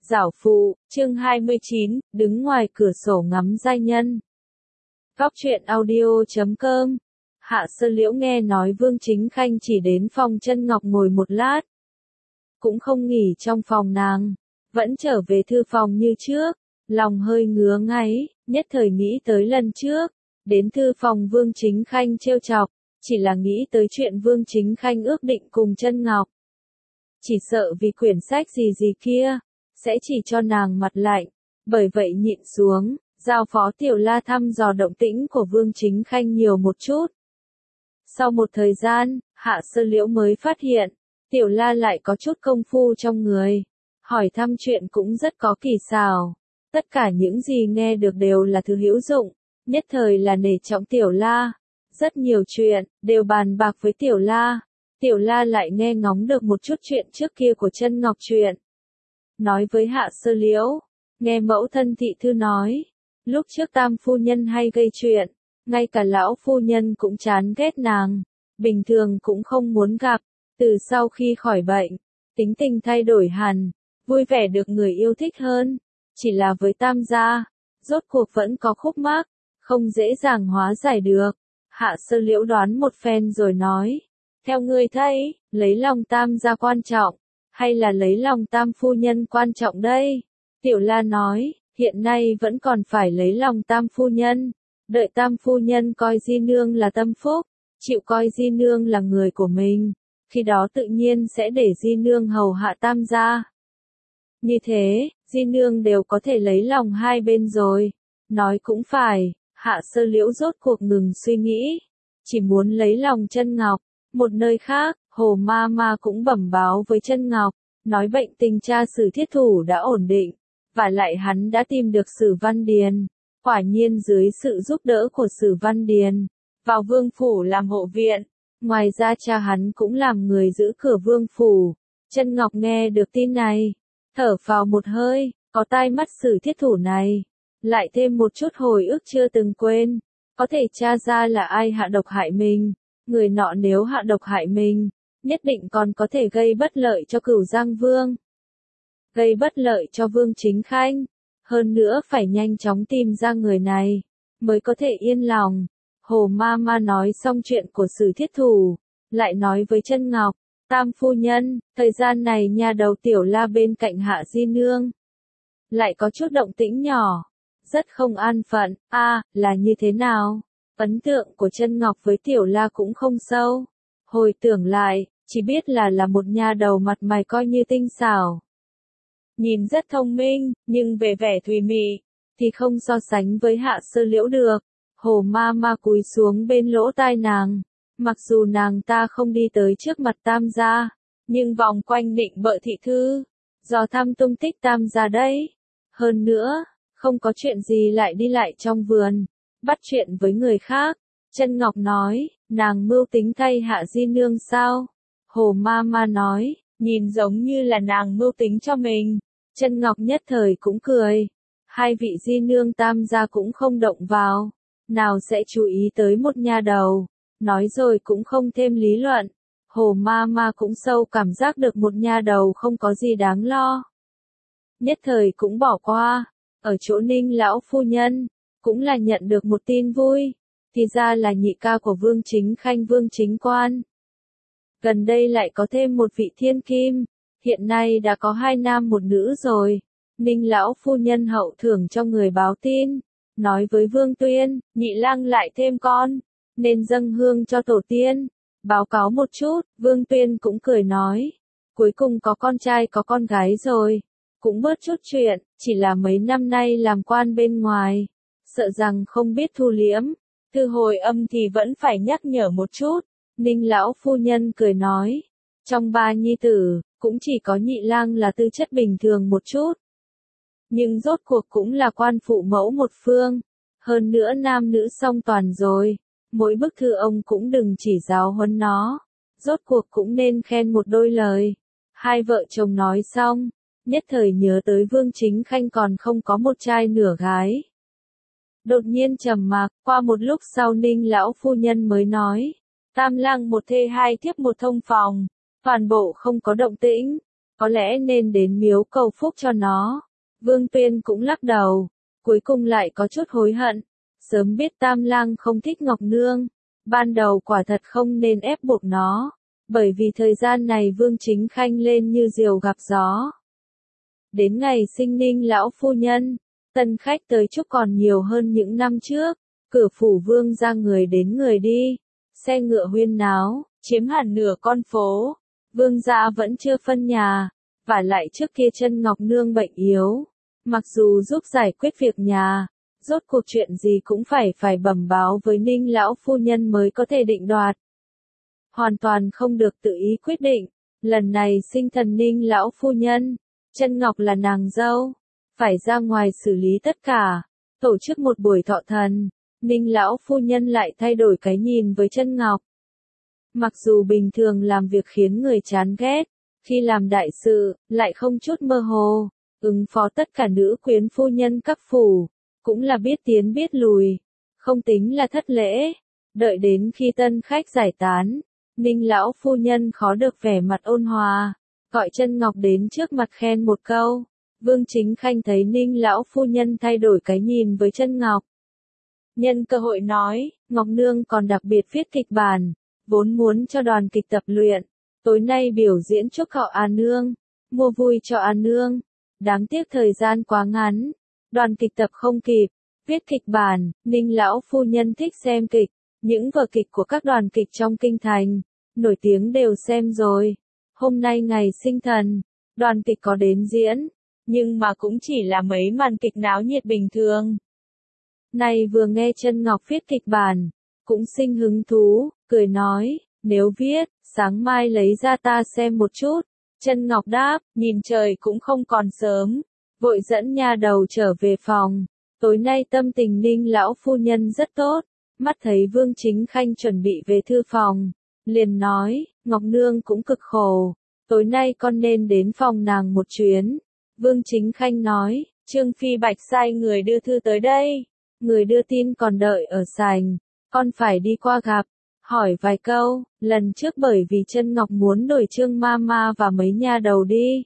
Giảo phụ, chương 29, đứng ngoài cửa sổ ngắm giai nhân. Góc truyện audio.com. Hạ Sơ Liễu nghe nói Vương Chính Khanh chỉ đến phòng Chân Ngọc ngồi một lát. Cũng không nghỉ trong phòng nàng, vẫn trở về thư phòng như trước, lòng hơi ngứa ngáy, nhất thời nghĩ tới lần trước, đến thư phòng Vương Chính Khanh trêu chọc, chỉ là nghĩ tới chuyện Vương Chính Khanh ước định cùng Chân Ngọc. Chỉ sợ vì quyển sách gì kia, sẽ chỉ cho nàng mặt lạnh, bởi vậy nhịn xuống, giao phó Tiểu La thăm dò động tĩnh của Vương Chính Khanh nhiều một chút. Sau một thời gian, Hạ Sơ Liễu mới phát hiện, Tiểu La lại có chút công phu trong người, hỏi thăm chuyện cũng rất có kỳ xảo, tất cả những gì nghe được đều là thứ hữu dụng, nhất thời là nể trọng Tiểu La, rất nhiều chuyện, đều bàn bạc với Tiểu La. Tiểu La lại nghe ngóng được một chút chuyện trước kia của Chân Ngọc chuyện. Nói với Hạ Sơ Liễu, nghe mẫu thân thị thư nói, lúc trước Tam phu nhân hay gây chuyện, ngay cả lão phu nhân cũng chán ghét nàng, bình thường cũng không muốn gặp, từ sau khi khỏi bệnh, tính tình thay đổi hẳn, vui vẻ được người yêu thích hơn, chỉ là với Tam gia, rốt cuộc vẫn có khúc mắc, không dễ dàng hóa giải được. Hạ Sơ Liễu đoán một phen rồi nói, theo ngươi thấy, lấy lòng Tam gia quan trọng, hay là lấy lòng Tam phu nhân quan trọng đây? Tiểu La nói, hiện nay vẫn còn phải lấy lòng Tam phu nhân, đợi Tam phu nhân coi Di Nương là tâm phúc, chịu coi Di Nương là người của mình, khi đó tự nhiên sẽ để Di Nương hầu hạ Tam gia. Như thế, Di Nương đều có thể lấy lòng hai bên rồi. Nói cũng phải, Hạ Sơ Liễu rốt cuộc ngừng suy nghĩ, chỉ muốn lấy lòng Chân Ngọc. Một nơi khác, Hồ Ma Ma cũng bẩm báo với Chân Ngọc, nói bệnh tình cha Sử Thiết Thủ đã ổn định, và lại hắn đã tìm được Sử Văn Điền, quả nhiên dưới sự giúp đỡ của Sử Văn Điền, vào vương phủ làm hộ viện, ngoài ra cha hắn cũng làm người giữ cửa vương phủ. Chân Ngọc nghe được tin này, thở phào một hơi, có tai mắt Sử Thiết Thủ này, lại thêm một chút hồi ức chưa từng quên, có thể tra ra là ai hạ độc hại mình. Người nọ nếu hạ độc hại mình, nhất định còn có thể gây bất lợi cho Cửu Giang Vương, gây bất lợi cho Vương Chính Khanh, hơn nữa phải nhanh chóng tìm ra người này, mới có thể yên lòng. Hồ Ma Ma nói xong chuyện của Sử Thiết Thủ, lại nói với Chân Ngọc, Tam phu nhân, thời gian này nhà đầu Tiểu La bên cạnh Hạ Di Nương, lại có chút động tĩnh nhỏ, rất không an phận. Là như thế nào? Ấn tượng của Chân Ngọc với Tiểu La cũng không sâu. Hồi tưởng lại, chỉ biết là một nha đầu mặt mày coi như tinh xảo. Nhìn rất thông minh, nhưng về vẻ thùy mị, thì không so sánh với Hạ Sơ Liễu được. Hồ Ma Ma cúi xuống bên lỗ tai nàng. Mặc dù nàng ta không đi tới trước mặt Tam gia, nhưng vòng quanh định bợ thị thư, dò thăm tung tích Tam gia đấy. Hơn nữa, không có chuyện gì lại đi lại trong vườn, bắt chuyện với người khác. Chân Ngọc nói, nàng mưu tính thay Hạ Di Nương sao? Hồ Ma Ma nói, nhìn giống như là nàng mưu tính cho mình. Chân Ngọc nhất thời cũng cười. Hai vị Di Nương Tam gia cũng không động vào, nào sẽ chú ý tới một nha đầu. Nói rồi cũng không thêm lý luận. Hồ Ma Ma cũng sâu cảm giác được một nha đầu không có gì đáng lo, nhất thời cũng bỏ qua. Ở chỗ Ninh lão phu nhân, cũng là nhận được một tin vui, thì ra là nhị ca của Vương Chính Khanh Vương Chính Quan. Gần đây lại có thêm một vị thiên kim, hiện nay đã có 2 nam 1 nữ rồi. Ninh lão phu nhân hậu thưởng cho người báo tin, nói với Vương Tuyên, nhị lang lại thêm con, nên dâng hương cho tổ tiên. Báo cáo một chút, Vương Tuyên cũng cười nói, cuối cùng có con trai có con gái rồi, cũng bớt chút chuyện, chỉ là mấy năm nay làm quan bên ngoài, sợ rằng không biết thu liễm, thư hồi âm thì vẫn phải nhắc nhở một chút. Ninh lão phu nhân cười nói, trong 3 nhi tử, cũng chỉ có nhị lang là tư chất bình thường một chút, nhưng rốt cuộc cũng là quan phụ mẫu một phương, hơn nữa nam nữ song toàn rồi, mỗi bức thư ông cũng đừng chỉ giáo huấn nó, rốt cuộc cũng nên khen một đôi lời. Hai vợ chồng nói xong, nhất thời nhớ tới Vương Chính Khanh còn không có một trai nửa gái. Đột nhiên trầm mặc, qua một lúc sau Ninh lão phu nhân mới nói, Tam lang một thê 2 thiếp một thông phòng, toàn bộ không có động tĩnh, có lẽ nên đến miếu cầu phúc cho nó. Vương Tuyên cũng lắc đầu, cuối cùng lại có chút hối hận. Sớm biết Tam Lang không thích Ngọc Nương, ban đầu quả thật không nên ép buộc nó, bởi vì thời gian này Vương Chính Khanh lên như diều gặp gió. Đến ngày sinh Ninh lão phu nhân, tân khách tới chúc còn nhiều hơn những năm trước, cửa phủ Vương ra người đến người đi, xe ngựa huyên náo, chiếm hẳn nửa con phố. Vương gia vẫn chưa phân nhà, vả lại trước kia chân Ngọc Nương bệnh yếu, mặc dù giúp giải quyết việc nhà, rốt cuộc chuyện gì cũng phải bẩm báo với Ninh lão phu nhân mới có thể định đoạt. Hoàn toàn không được tự ý quyết định, lần này sinh thần Ninh lão phu nhân, chân Ngọc là nàng dâu, phải ra ngoài xử lý tất cả, tổ chức một buổi thọ thần, Ninh lão phu nhân lại thay đổi cái nhìn với chân Ngọc. Mặc dù bình thường làm việc khiến người chán ghét, khi làm đại sự, lại không chút mơ hồ, ứng phó tất cả nữ quyến phu nhân các phủ, cũng là biết tiến biết lùi, không tính là thất lễ. Đợi đến khi tân khách giải tán, Ninh lão phu nhân khó được vẻ mặt ôn hòa, gọi chân Ngọc đến trước mặt khen một câu. Vương Chính Khanh thấy Ninh lão phu nhân thay đổi cái nhìn với chân Ngọc. Nhân cơ hội nói, Ngọc Nương còn đặc biệt viết kịch bản, vốn muốn cho đoàn kịch tập luyện, tối nay biểu diễn chúc họ A Nương, mua vui cho A Nương. Đáng tiếc thời gian quá ngắn, đoàn kịch tập không kịp, viết kịch bản, Ninh lão phu nhân thích xem kịch, những vở kịch của các đoàn kịch trong kinh thành, nổi tiếng đều xem rồi. Hôm nay ngày sinh thần, đoàn kịch có đến diễn, nhưng mà cũng chỉ là mấy màn kịch náo nhiệt bình thường. Này vừa nghe chân Ngọc viết kịch bản, cũng sinh hứng thú, cười nói, nếu viết, sáng mai lấy ra ta xem một chút. Chân Ngọc đáp, nhìn trời cũng không còn sớm, vội dẫn nha đầu trở về phòng. Tối nay tâm tình Ninh lão phu nhân rất tốt, mắt thấy Vương Chính Khanh chuẩn bị về thư phòng, liền nói, Ngọc Nương cũng cực khổ, tối nay con nên đến phòng nàng một chuyến. Vương Chính Khanh nói, Trương Phi Bạch sai người đưa thư tới đây, người đưa tin còn đợi ở sảnh, con phải đi qua gặp, hỏi vài câu. Lần trước bởi vì chân Ngọc muốn đổi Trương Mama và mấy nha đầu đi,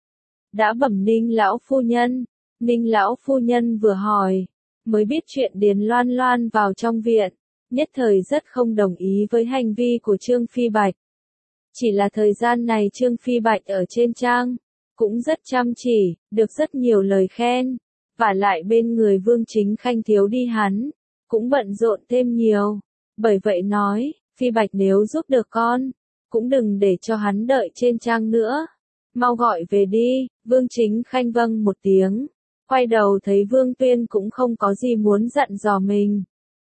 đã bẩm Ninh lão phu nhân. Ninh lão phu nhân vừa hỏi, mới biết chuyện Điền Loan Loan vào trong viện, nhất thời rất không đồng ý với hành vi của Trương Phi Bạch. Chỉ là thời gian này Trương Phi Bạch ở trên trang, cũng rất chăm chỉ, được rất nhiều lời khen, vả lại bên người Vương Chính Khanh thiếu đi hắn, cũng bận rộn thêm nhiều. Bởi vậy nói, Phi Bạch nếu giúp được con, cũng đừng để cho hắn đợi trên trang nữa, mau gọi về đi. Vương Chính Khanh vâng một tiếng, quay đầu thấy Vương Tuyên cũng không có gì muốn dặn dò mình,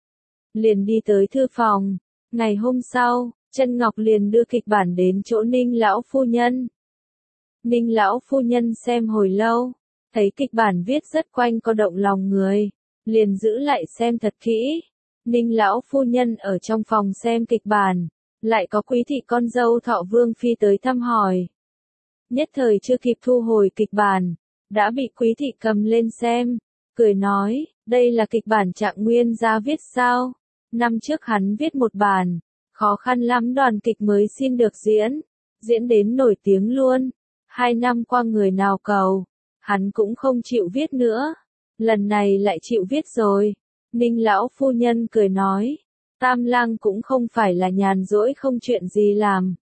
liền đi tới thư phòng. Ngày hôm sau, chân Ngọc liền đưa kịch bản đến chỗ Ninh lão phu nhân. Ninh lão phu nhân xem hồi lâu, thấy kịch bản viết rất quanh co động lòng người, liền giữ lại xem thật kỹ. Ninh lão phu nhân ở trong phòng xem kịch bản, lại có quý thị con dâu Thọ Vương phi tới thăm hỏi. Nhất thời chưa kịp thu hồi kịch bản, đã bị quý thị cầm lên xem, cười nói, đây là kịch bản Trạng Nguyên gia viết sao? Năm trước hắn viết một bản, khó khăn lắm đoàn kịch mới xin được diễn, diễn đến nổi tiếng luôn. 2 năm qua người nào cầu, hắn cũng không chịu viết nữa, lần này lại chịu viết rồi. Ninh lão phu nhân cười nói, Tam Lang cũng không phải là nhàn rỗi không chuyện gì làm.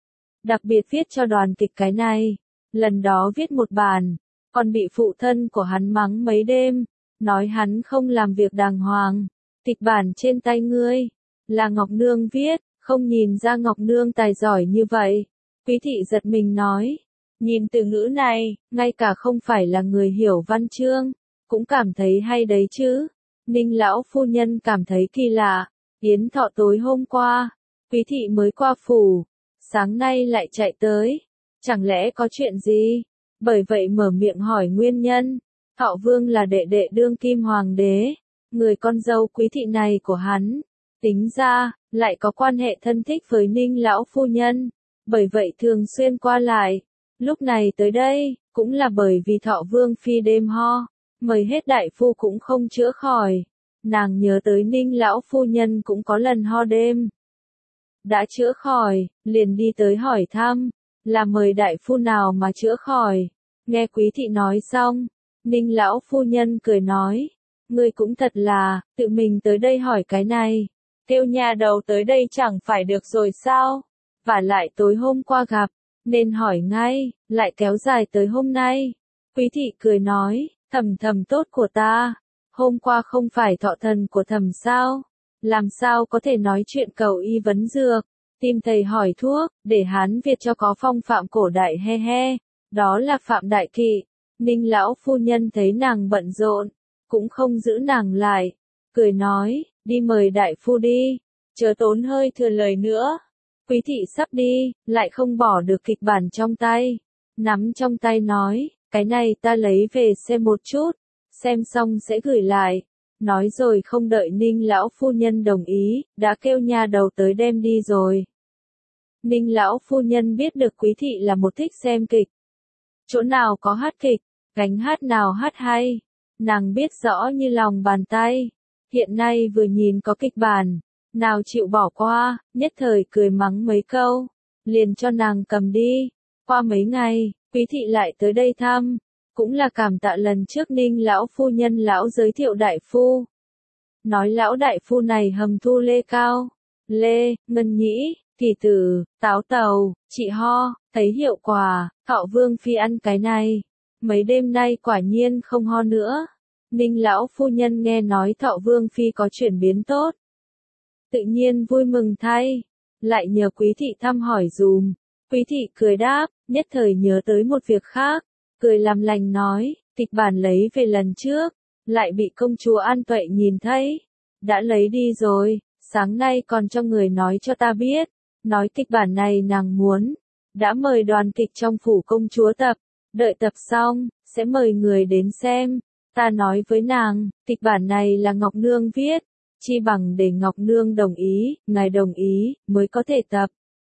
Đặc biệt viết cho đoàn kịch cái này, lần đó viết một bản, còn bị phụ thân của hắn mắng mấy đêm, nói hắn không làm việc đàng hoàng. Kịch bản trên tay ngươi, là Ngọc Nương viết, không nhìn ra Ngọc Nương tài giỏi như vậy. Quý thị giật mình nói, nhìn từ ngữ này, ngay cả không phải là người hiểu văn chương, cũng cảm thấy hay đấy chứ. Ninh lão phu nhân cảm thấy kỳ lạ, Yến Thọ tối hôm qua, quý thị mới qua phủ, sáng nay lại chạy tới, chẳng lẽ có chuyện gì? Bởi vậy mở miệng hỏi nguyên nhân. Thọ Vương là đệ đệ đương kim hoàng đế, người con dâu quý thị này của hắn, tính ra, lại có quan hệ thân thích với Ninh lão phu nhân, bởi vậy thường xuyên qua lại. Lúc này tới đây, cũng là bởi vì Thọ Vương phi đêm ho, mời hết đại phu cũng không chữa khỏi. Nàng nhớ tới Ninh lão phu nhân cũng có lần ho đêm, đã chữa khỏi, liền đi tới hỏi thăm. là mời đại phu nào mà chữa khỏi. Nghe quý thị nói xong, Ninh lão phu nhân cười nói, ngươi cũng thật là, tự mình tới đây hỏi cái này, kêu nhà đầu tới đây chẳng phải được rồi sao, và lại tối hôm qua gặp, nên hỏi ngay, lại kéo dài tới hôm nay. Quý thị cười nói, Thầm tốt của ta, hôm qua không phải thọ thần của Thầm sao, làm sao có thể nói chuyện cầu y vấn dược, tìm thầy hỏi thuốc, để Hán Việt cho có phong phạm cổ đại he he, đó là Phạm Đại Kỵ. Ninh lão phu nhân thấy nàng bận rộn, cũng không giữ nàng lại, cười nói, đi mời đại phu đi, chớ tốn hơi thừa lời nữa. Quý thị sắp đi, lại không bỏ được kịch bản trong tay, nắm trong tay nói, cái này ta lấy về xem một chút, xem xong sẽ gửi lại. Nói rồi không đợi Ninh lão phu nhân đồng ý, đã kêu nhà đầu tới đem đi rồi. Ninh lão phu nhân biết được quý thị là một thích xem kịch. Chỗ nào có hát kịch, gánh hát nào hát hay, nàng biết rõ như lòng bàn tay. Hiện nay vừa nhìn có kịch bản, nào chịu bỏ qua, nhất thời cười mắng mấy câu, liền cho nàng cầm đi. Qua mấy ngày, quý thị lại tới đây thăm, cũng là cảm tạ lần trước Ninh lão phu nhân lão giới thiệu đại phu. Nói lão đại phu này hầm thu lê cao, lê, ngân nhĩ, kỳ tử, táo tàu, trị ho, thấy hiệu quả, Thọ Vương phi ăn cái này. Mấy đêm nay quả nhiên không ho nữa. Ninh lão phu nhân nghe nói Thọ Vương phi có chuyển biến tốt, tự nhiên vui mừng thay, lại nhờ quý thị thăm hỏi dùm. Quý thị cười đáp, nhất thời nhớ tới một việc khác, cười làm lành nói, kịch bản lấy về lần trước, lại bị công chúa An Tuệ nhìn thấy, đã lấy đi rồi, sáng nay còn cho người nói cho ta biết, nói kịch bản này nàng muốn, đã mời đoàn kịch trong phủ công chúa tập, đợi tập xong, sẽ mời người đến xem. Ta nói với nàng, kịch bản này là Ngọc Nương viết, chi bằng để Ngọc Nương đồng ý, ngài đồng ý, mới có thể tập.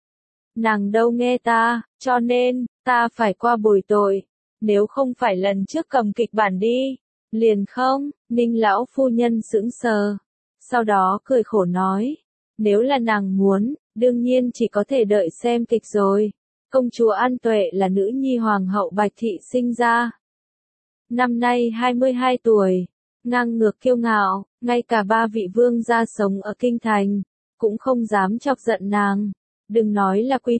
Nàng đâu nghe ta, cho nên, ta phải qua bồi tội, nếu không phải lần trước cầm kịch bản đi, liền không. Ninh lão phu nhân sững sờ, sau đó cười khổ nói, nếu là nàng muốn, đương nhiên chỉ có thể đợi xem kịch rồi. Công chúa An Tuệ là nữ nhi hoàng hậu Bạch Thị sinh ra. Năm nay 22 tuổi, ngang ngược kiêu ngạo, ngay cả ba vị vương gia sống ở kinh thành, cũng không dám chọc giận nàng. Đừng nói là quý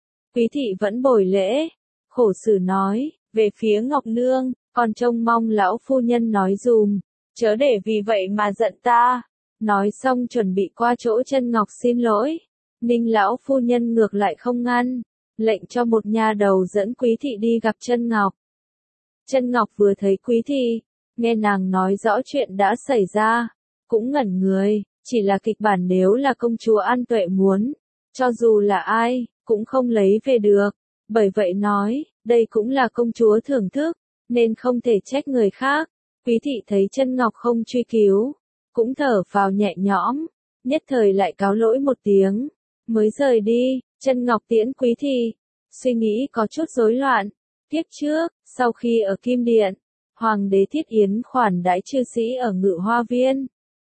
thị vẫn bồi lễ, khổ xử nói, về phía Ngọc Nương, còn trông mong lão phu nhân nói dùm, chớ để vì vậy mà giận ta. Nói xong chuẩn bị qua chỗ Chân Ngọc xin lỗi, Ninh lão phu nhân ngược lại không ngăn, lệnh cho một nha đầu dẫn quý thị đi gặp Chân Ngọc. Chân Ngọc vừa thấy quý thị, nghe nàng nói rõ chuyện đã xảy ra, cũng ngẩn người, chỉ là kịch bản nếu là công chúa An Tuệ muốn, cho dù là ai, cũng không lấy về được, bởi vậy nói, đây cũng là công chúa thưởng thức, nên không thể trách người khác. Quý thị thấy Chân Ngọc không truy cứu, cũng thở phào nhẹ nhõm, nhất thời lại cáo lỗi một tiếng, mới rời đi. Chân Ngọc tiễn quý thị, suy nghĩ có chút rối loạn. Tiếp trước, sau khi ở Kim Điện, Hoàng đế thiết yến khoản đãi chư sĩ ở Ngự Hoa Viên.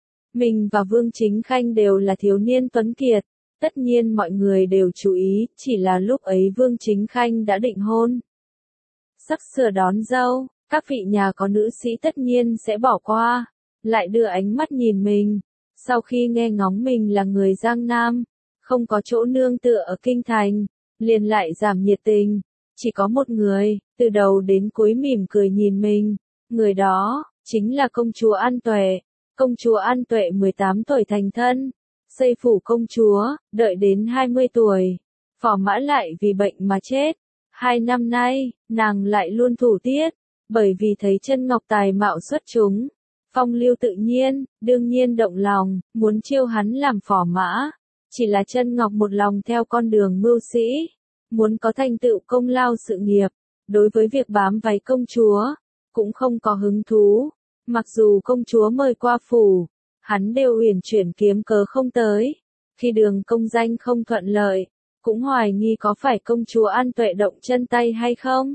Mình và Vương Chính Khanh đều là thiếu niên tuấn kiệt, tất nhiên mọi người đều chú ý, chỉ là lúc ấy Vương Chính Khanh đã định hôn. Sắp sửa đón dâu, các vị nhà có nữ sĩ tất nhiên sẽ bỏ qua, lại đưa ánh mắt nhìn mình. Sau khi nghe ngóng mình là người Giang Nam, không có chỗ nương tựa ở kinh thành, liền lại giảm nhiệt tình. Chỉ có một người, từ đầu đến cuối mỉm cười nhìn mình, người đó, chính là công chúa An Tuệ. Công chúa An Tuệ 18 tuổi thành thân, xây phủ công chúa, đợi đến 20 tuổi, Phò Mã lại vì bệnh mà chết. 2 năm nay, nàng lại luôn thủ tiết, bởi vì thấy Chân Ngọc tài mạo xuất chúng, phong lưu tự nhiên, đương nhiên động lòng, muốn chiêu hắn làm Phò Mã. Chỉ là Chân Ngọc một lòng theo con đường mưu sĩ, muốn có thành tựu công lao sự nghiệp, đối với việc bám váy công chúa, cũng không có hứng thú. Mặc dù công chúa mời qua phủ, hắn đều uyển chuyển kiếm cớ không tới. Khi đường công danh không thuận lợi, cũng hoài nghi có phải công chúa An Tuệ động chân tay hay không.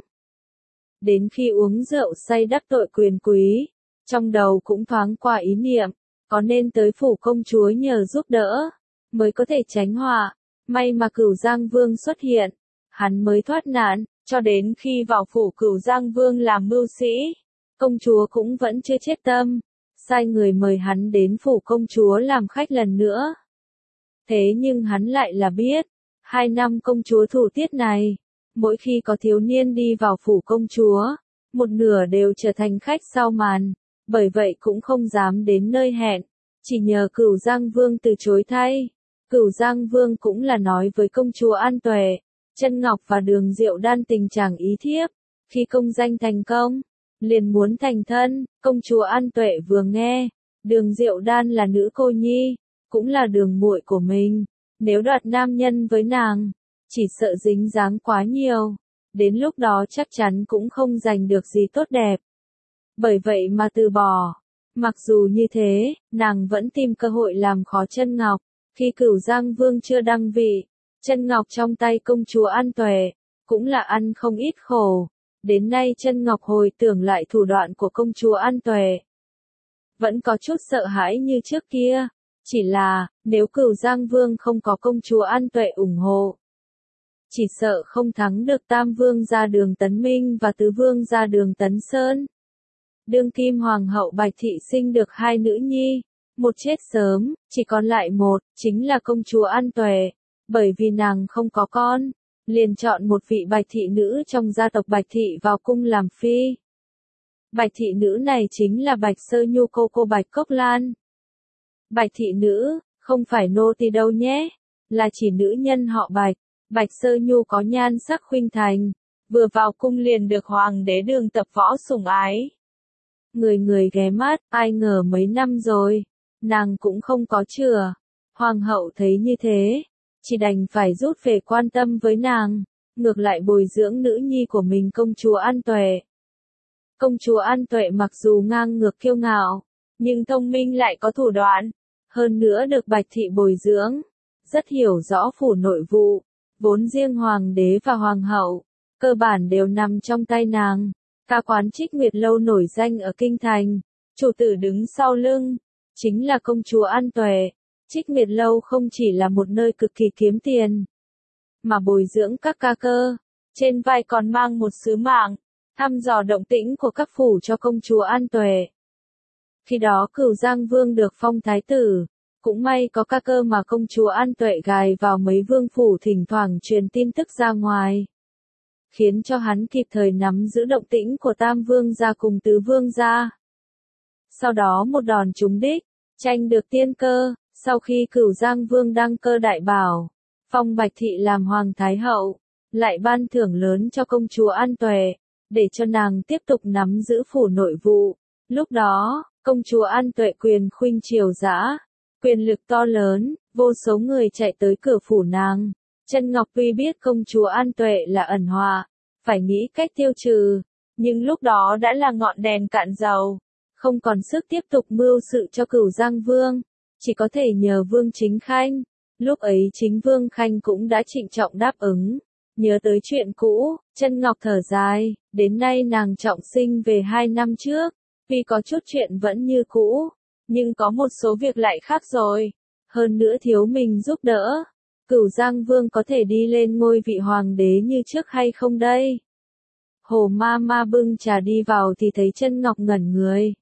Đến khi uống rượu say đắc tội quyền quý, trong đầu cũng thoáng qua ý niệm, có nên tới phủ công chúa nhờ giúp đỡ, mới có thể tránh họa. May mà Cửu Giang Vương xuất hiện, hắn mới thoát nạn, cho đến khi vào phủ Cửu Giang Vương làm mưu sĩ, công chúa cũng vẫn chưa chết tâm, sai người mời hắn đến phủ công chúa làm khách lần nữa. Thế nhưng hắn lại là biết, 2 năm công chúa thủ tiết này, mỗi khi có thiếu niên đi vào phủ công chúa, một nửa đều trở thành khách sau màn, bởi vậy cũng không dám đến nơi hẹn, chỉ nhờ Cửu Giang Vương từ chối thay. Cửu Giang Vương cũng là nói với công chúa An Tuệ, Chân Ngọc và Đường Diệu Đan tình trạng ý thiếp, khi công danh thành công, liền muốn thành thân. Công chúa An Tuệ vừa nghe, Đường Diệu Đan là nữ cô nhi, cũng là đường muội của mình, nếu đoạt nam nhân với nàng, chỉ sợ dính dáng quá nhiều, đến lúc đó chắc chắn cũng không giành được gì tốt đẹp. Bởi vậy mà từ bỏ. Mặc dù như thế, nàng vẫn tìm cơ hội làm khó Chân Ngọc. Khi Cửu Giang Vương chưa đăng vị, Chân Ngọc trong tay công chúa An Tuệ, cũng là ăn không ít khổ. Đến nay Chân Ngọc hồi tưởng lại thủ đoạn của công chúa An Tuệ, vẫn có chút sợ hãi như trước kia. Chỉ là, nếu Cửu Giang Vương không có công chúa An Tuệ ủng hộ, chỉ sợ không thắng được Tam Vương gia Đường Tấn Minh và Tứ Vương gia Đường Tấn Sơn. Đương kim hoàng hậu Bạch Thị sinh được 2 nữ nhi, một chết sớm, chỉ còn lại một, chính là công chúa An Tuệ. Bởi vì nàng không có con, liền chọn một vị Bạch Thị nữ trong gia tộc Bạch Thị vào cung làm phi. Bạch Thị nữ này chính là Bạch Sơ Nhu cô Bạch Cốc Lan. Bạch Thị nữ, không phải nô tỳ đâu nhé, là chỉ nữ nhân họ Bạch. Bạch Sơ Nhu có nhan sắc khuynh thành, vừa vào cung liền được hoàng đế Đường Tập Võ sủng ái. Người người ghé mắt, ai ngờ mấy năm rồi, nàng cũng không có chừa. Hoàng hậu thấy như thế, chỉ đành phải rút về quan tâm với nàng, ngược lại bồi dưỡng nữ nhi của mình công chúa An Tuệ. Công chúa An Tuệ mặc dù ngang ngược kiêu ngạo, nhưng thông minh lại có thủ đoạn, hơn nữa được Bạch Thị bồi dưỡng, rất hiểu rõ phủ nội vụ, vốn riêng hoàng đế và hoàng hậu, cơ bản đều nằm trong tay nàng. Ca quán Trích Nguyệt Lâu nổi danh ở Kinh Thành, chủ tử đứng sau lưng, chính là công chúa An Tuệ. Trích Nguyệt Lâu không chỉ là một nơi cực kỳ kiếm tiền, mà bồi dưỡng các ca cơ, trên vai còn mang một sứ mạng, thăm dò động tĩnh của các phủ cho công chúa An Tuệ. Khi đó Cửu Giang Vương được phong thái tử, cũng may có ca cơ mà công chúa An Tuệ gài vào mấy vương phủ thỉnh thoảng truyền tin tức ra ngoài, khiến cho hắn kịp thời nắm giữ động tĩnh của Tam Vương gia cùng Tứ Vương gia. Sau đó một đòn trúng đích, tranh được tiên cơ, sau khi Cửu Giang Vương đăng cơ đại bảo, phong Bạch Thị làm hoàng thái hậu, lại ban thưởng lớn cho công chúa An Tuệ, để cho nàng tiếp tục nắm giữ phủ nội vụ. Lúc đó, công chúa An Tuệ quyền khuynh triều dã, quyền lực to lớn, vô số người chạy tới cửa phủ nàng. Chân Ngọc tuy biết công chúa An Tuệ là ẩn họa, phải nghĩ cách tiêu trừ, nhưng lúc đó đã là ngọn đèn cạn dầu, không còn sức tiếp tục mưu sự cho Cửu Giang Vương, chỉ có thể nhờ Vương Chính Khanh. Lúc ấy chính Vương Khanh cũng đã trịnh trọng đáp ứng. Nhớ tới chuyện cũ, Chân Ngọc thở dài, đến nay nàng trọng sinh về 2 năm trước, tuy có chút chuyện vẫn như cũ, nhưng có một số việc lại khác rồi, hơn nữa thiếu mình giúp đỡ. Cửu Giang Vương có thể đi lên ngôi vị hoàng đế như trước hay không đây? Hồ ma ma bưng trà đi vào thì thấy Chân Ngọc ngẩn người.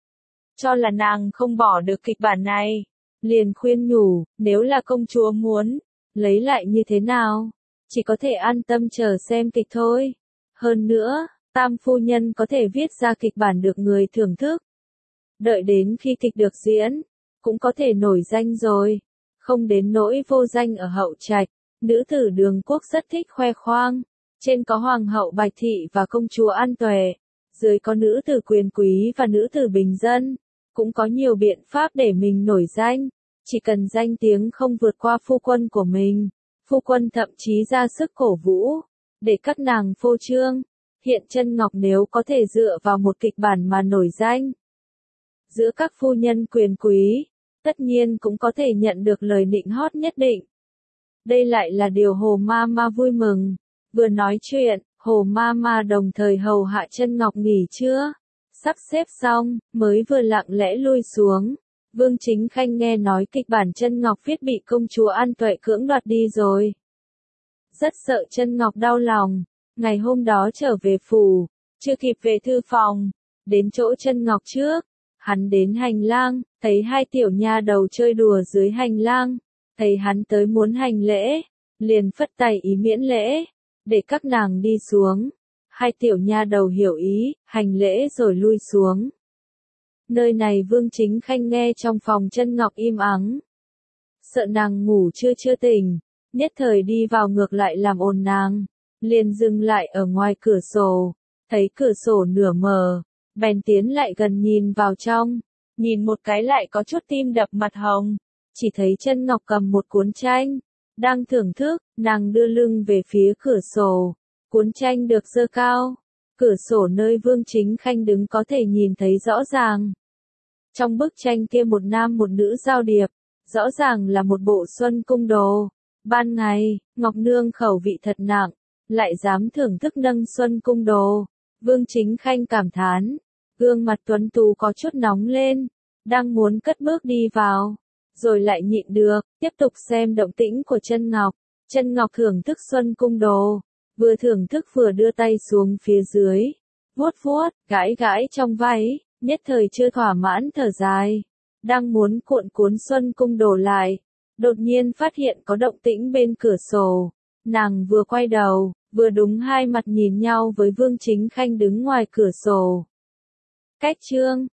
Cho là nàng không bỏ được kịch bản này, liền khuyên nhủ, nếu là công chúa muốn lấy lại như thế nào, chỉ có thể an tâm chờ xem kịch thôi. Hơn nữa, Tam phu nhân có thể viết ra kịch bản được người thưởng thức. Đợi đến khi kịch được diễn, cũng có thể nổi danh rồi. Không đến nỗi vô danh ở hậu trạch, nữ tử Đường Quốc rất thích khoe khoang. Trên có hoàng hậu Bạch Thị và công chúa An Tuệ, dưới có nữ tử quyền quý và nữ tử bình dân, cũng có nhiều biện pháp để mình nổi danh. Chỉ cần danh tiếng không vượt qua phu quân của mình, phu quân thậm chí ra sức cổ vũ, để các nàng phô trương. Hiện Chân Ngọc nếu có thể dựa vào một kịch bản mà nổi danh giữa các phu nhân quyền quý, tất nhiên cũng có thể nhận được lời nịnh hót nhất định. Đây lại là điều Hồ ma ma vui mừng. Vừa nói chuyện, Hồ ma ma đồng thời hầu hạ Chân Ngọc nghỉ trưa, sắp xếp xong, mới vừa lặng lẽ lui xuống. Vương Chính Khanh nghe nói kịch bản Chân Ngọc viết bị công chúa An Tuệ cưỡng đoạt đi rồi. rất sợ Chân Ngọc đau lòng. Ngày hôm đó trở về phủ, chưa kịp về thư phòng, đến chỗ Chân Ngọc trước, hắn đến hành lang, thấy hai tiểu nha đầu chơi đùa dưới hành lang, thấy hắn tới muốn hành lễ, liền phất tay ý miễn lễ, để các nàng đi xuống. Hai tiểu nha đầu hiểu ý, hành lễ rồi lui xuống. Nơi này Vương Chính Khanh nghe trong phòng Chân Ngọc im ắng. Sợ nàng ngủ chưa tỉnh, nhất thời đi vào ngược lại làm ồn nàng, liền dừng lại ở ngoài cửa sổ, thấy cửa sổ nửa mờ, bèn tiến lại gần nhìn vào trong, nhìn một cái lại có chút tim đập mặt hồng, chỉ thấy Chân Ngọc cầm một cuốn tranh, đang thưởng thức, nàng đưa lưng về phía cửa sổ, cuốn tranh được giơ cao, cửa sổ nơi Vương Chính Khanh đứng có thể nhìn thấy rõ ràng. Trong bức tranh kia một nam một nữ giao điệp, rõ ràng là một bộ Xuân Cung đồ. Ban ngày, Ngọc Nương khẩu vị thật nặng, lại dám thưởng thức nâng Xuân Cung đồ. Vương Chính Khanh cảm thán, gương mặt tuấn tú có chút nóng lên, đang muốn cất bước đi vào, rồi lại nhịn được, tiếp tục xem động tĩnh của Chân Ngọc. Chân Ngọc thưởng thức Xuân Cung đồ, vừa thưởng thức vừa đưa tay xuống phía dưới, vuốt vuốt, gãi gãi trong váy, nhất thời chưa thỏa mãn thở dài, đang muốn cuộn cuốn Xuân Cung đồ lại, đột nhiên phát hiện có động tĩnh bên cửa sổ, nàng vừa quay đầu, vừa đúng hai mặt nhìn nhau với Vương Chính Khanh đứng ngoài cửa sổ. Cách chương